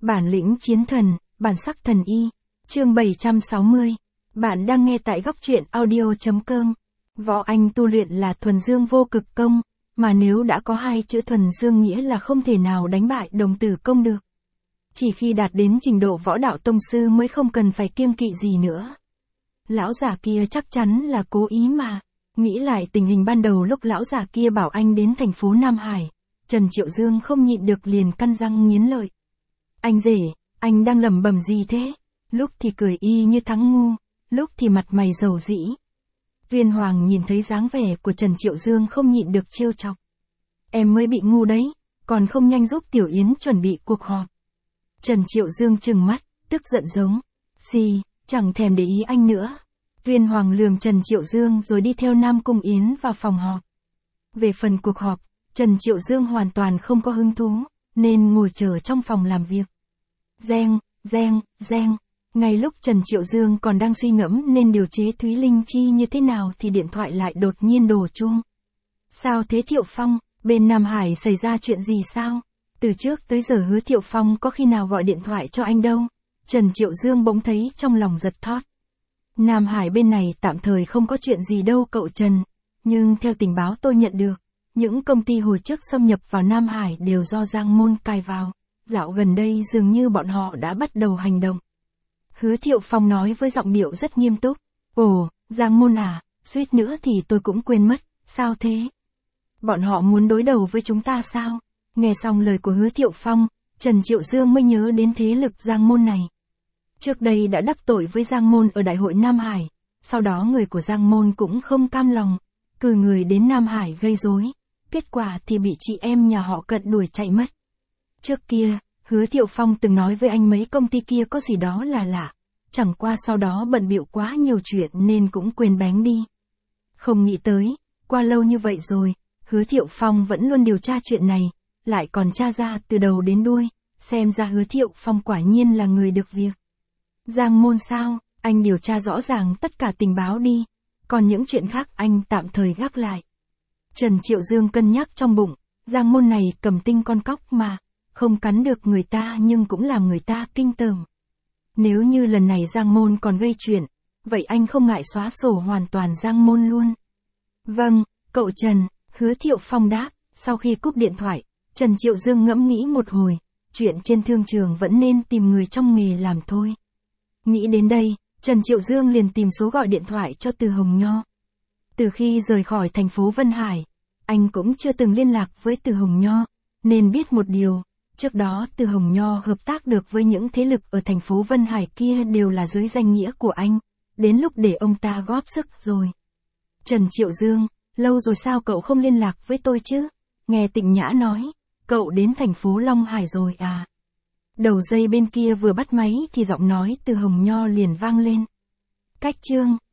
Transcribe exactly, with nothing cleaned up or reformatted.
Bản lĩnh chiến thần, bản sắc thần y. Chương bảy trăm sáu mươi. Bạn đang nghe tại góc truyện audio chấm com. Võ Anh tu luyện là thuần dương vô cực công, mà nếu đã có hai chữ thuần dương nghĩa là không thể nào đánh bại đồng tử công được. Chỉ khi đạt đến trình độ võ đạo tông sư mới không cần phải kiêng kỵ gì nữa. Lão già kia chắc chắn là cố ý mà. Nghĩ lại tình hình ban đầu lúc lão già kia bảo anh đến thành phố Nam Hải, Trần Triệu Dương không nhịn được liền căn răng nghiến lợi. Anh rể, anh đang lẩm bẩm gì thế? Lúc thì cười y như thắng ngu, lúc thì mặt mày dầu dĩ. Viên Hoàng nhìn thấy dáng vẻ của Trần Triệu Dương không nhịn được trêu chọc. Em mới bị ngu đấy, còn không nhanh giúp Tiểu Yến chuẩn bị cuộc họp. Trần Triệu Dương trừng mắt, tức giận giống. Xì, chẳng thèm để ý anh nữa. Viên Hoàng lườm Trần Triệu Dương rồi đi theo Nam Cung Yến vào phòng họp. Về phần cuộc họp, Trần Triệu Dương hoàn toàn không có hứng thú, nên ngồi chờ trong phòng làm việc. Reng, reng, reng. Ngay lúc Trần Triệu Dương còn đang suy ngẫm nên điều chế Thúy Linh Chi như thế nào thì điện thoại lại đột nhiên đổ chuông. Sao thế Thiệu Phong, bên Nam Hải xảy ra chuyện gì sao? Từ trước tới giờ Hứa Thiệu Phong có khi nào gọi điện thoại cho anh đâu. Trần Triệu Dương bỗng thấy trong lòng giật thót. Nam Hải bên này tạm thời không có chuyện gì đâu cậu Trần, nhưng theo tình báo tôi nhận được, những công ty hồi trước xâm nhập vào Nam Hải đều do Giang Môn cài vào. Dạo gần đây dường như bọn họ đã bắt đầu hành động. Hứa Thiệu Phong nói với giọng điệu rất nghiêm túc. Ồ, Giang Môn à, suýt nữa thì tôi cũng quên mất, sao thế? Bọn họ muốn đối đầu với chúng ta sao? Nghe xong lời của Hứa Thiệu Phong, Trần Triệu Dương mới nhớ đến thế lực Giang Môn này. Trước đây đã đắc tội với Giang Môn ở Đại hội Nam Hải, sau đó người của Giang Môn cũng không cam lòng, cử người đến Nam Hải gây rối, kết quả thì bị chị em nhà họ Cận đuổi chạy mất. Trước kia, Hứa Thiệu Phong từng nói với anh mấy công ty kia có gì đó là lạ, chẳng qua sau đó bận bịu quá nhiều chuyện nên cũng quên bén đi. Không nghĩ tới, qua lâu như vậy rồi, Hứa Thiệu Phong vẫn luôn điều tra chuyện này, lại còn tra ra từ đầu đến đuôi, xem ra Hứa Thiệu Phong quả nhiên là người được việc. Giang Môn sao, anh điều tra rõ ràng tất cả tình báo đi, còn những chuyện khác anh tạm thời gác lại. Trần Triệu Dương cân nhắc trong bụng, Giang Môn này cầm tinh con cóc mà, không cắn được người ta nhưng cũng làm người ta kinh tởm. Nếu như lần này Giang Môn còn gây chuyện, vậy anh không ngại xóa sổ hoàn toàn Giang Môn luôn. Vâng, cậu Trần, Hứa Thiệu Phong đáp. Sau khi cúp điện thoại, Trần Triệu Dương ngẫm nghĩ một hồi, chuyện trên thương trường vẫn nên tìm người trong nghề làm thôi. Nghĩ đến đây, Trần Triệu Dương liền tìm số gọi điện thoại cho Từ Hồng Nho. Từ khi rời khỏi thành phố Vân Hải, anh cũng chưa từng liên lạc với Từ Hồng Nho, nên biết một điều, trước đó Từ Hồng Nho hợp tác được với những thế lực ở thành phố Vân Hải kia đều là dưới danh nghĩa của anh, đến lúc để ông ta góp sức rồi. Trần Triệu Dương, lâu rồi sao cậu không liên lạc với tôi chứ? Nghe Tịnh Nhã nói, cậu đến thành phố Long Hải rồi à? Đầu dây bên kia vừa bắt máy thì giọng nói Từ Hồng Nho liền vang lên. Cách chương,